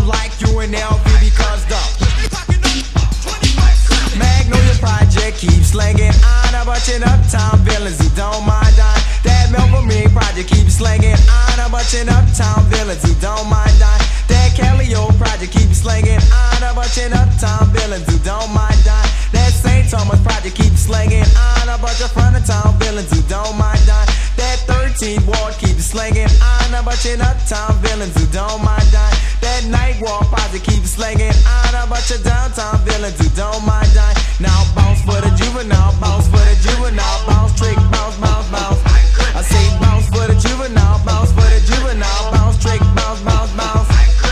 like UNLV because the Magnolia Project keeps slanging on a bunch of uptown villains who don't mind dying. That Melvin Project keeps slanging on a bunch of uptown villains who don't mind dying. That Calio Project keeps slanging on a bunch of uptown villains who don't mind dying. That St. Thomas Project keeps slanging on a bunch of front of town villains who don't mind dying. That 13th Ward keeps slanging on a bunch of uptown villains who don't mind dying. That Night Walk Project keeps slanging on a bunch of downtown villains who don't mind dying. Now bounce for the juvenile, bounce for the juvenile, bounce trick, bounce, bounce, bounce. I say bounce for the juvenile, bounce for the juvenile, bounce trick, bounce, bounce, bounce.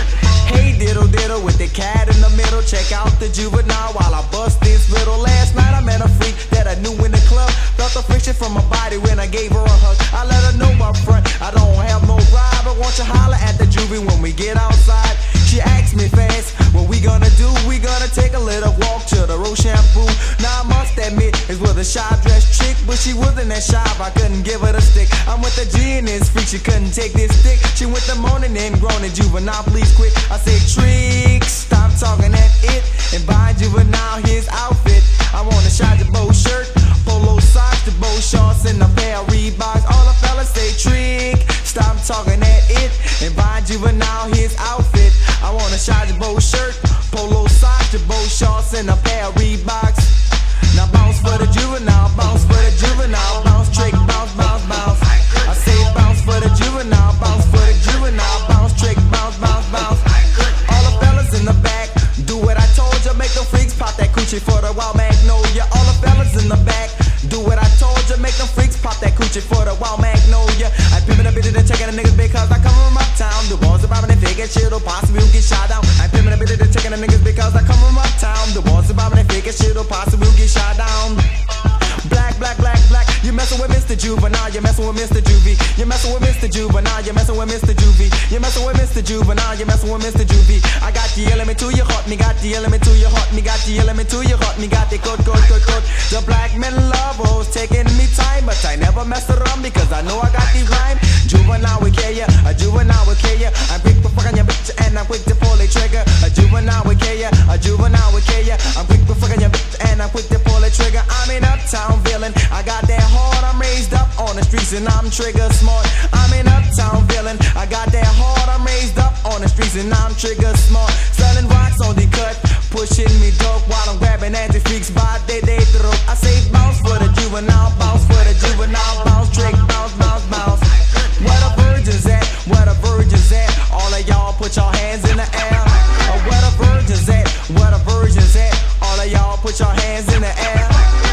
Hey diddle diddle with the cat in the middle, check out the juvenile while I bust this riddle. Last night I met a freak that I knew in the club. Felt the friction from my body when I gave her a hug. I let her know up front I don't have no ride, but won't you holler at the juvie when we get outside? She asked me fast, what we gonna do? We gonna take a little walk to the Rose Shampoo. Now I must admit, it's with a shy dressed chick, but she wasn't that shy if I couldn't give her the stick. I'm with the G in this freak, she couldn't take this stick. She went the moaning and groaning, juvenile please quit. I say trick, stop talking at it, and buy juvenile his outfit. I want a shot to bow shirt, polo socks, the bow shorts, and a pair of Reeboks. All the fellas say trick, stop talking at it, and buy juvenile his outfit. I want a shot to bow shirt, polo socks, the bow shorts, and a pair of Reeboks. Now bounce for the juvenile, bounce for the juvenile, bounce trick, bounce, bounce, bounce. I say bounce for the juvenile, bounce for the juvenile, bounce trick, bounce, bounce, bounce. All the fellas in the back, do what I told you, make them freaks pop that coochie for the Wild Magnolia. All the fellas in the back, do what I told you, make them freaks pop that coochie for the Wild Magnolia. I pimpin' a bitch and checkin' a niggas because I come from uptown. The walls are bobbing and fake shit'll possibly get shot down. I pimpin' a bitch and checkin' a niggas because I come from uptown. The walls are bobbing and fake shit'll possibly get shot down. Black, black, black, black. You messin' with Mr. Juvenile, you messin' with Mr. Juvie. You messin' with Mr. Juvenile, you messin' with Mr. Juvie. You messin' with Mr. Juvenile, you messin' with Mr. Juvie. I got the element to your heart, me got the element to your heart, me got the element to your heart, me got the code. The black men love hoes taking me time, but I never mess around because I know I got the rhyme. Juvenile will kill ya, a juvenile will kill ya. I'm quick to fuck on your bitch and I'm quick to pull a trigger. A juvenile will kill ya, a juvenile will kill ya. I'm quick to fuck on your bitch and I'm quick to pull a trigger. I'm in uptown villain, I got that hard, I'm raised up on the streets and I'm trigger smart. I'm in uptown villain, I got that hard, I'm raised up on the streets and I'm trigger smart. Selling rocks on the cut, pushing me dope while I'm grabbing anti-freaks by they throat. I say bounce for the juvenile, bounce for the juvenile, bounce trick, bounce, bounce, bounce. Where the virgins at? Where the virgins at? All of y'all put your hands in the air. Where the virgins at? Where the virgins at? All of y'all put your hands in the air.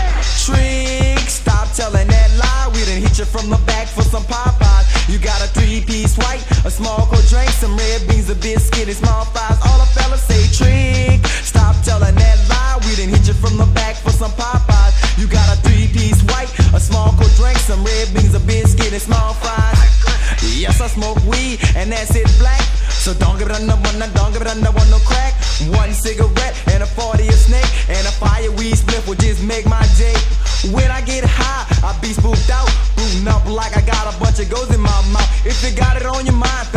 Trick, stop telling that lie. We done hit you from the back for some Popeyes. You got a 3-piece white, a small cold drink, some red beans, a biscuit, and small fries. All the fellas say trick, stop telling that lie. We done hit you from the back for some Popeyes. You got a 3-piece white, a small cold drink, some red beans, a biscuit, and small fries. Yes, I smoke weed, and that's it black. So don't give it under one, don't give it under one, no crack. One cigarette, and a 40 a snake, and a fire weed split will just make my day. When I get high, I be spooked out, booting up like I got a bunch of goals in my mouth. If you got it on your mind,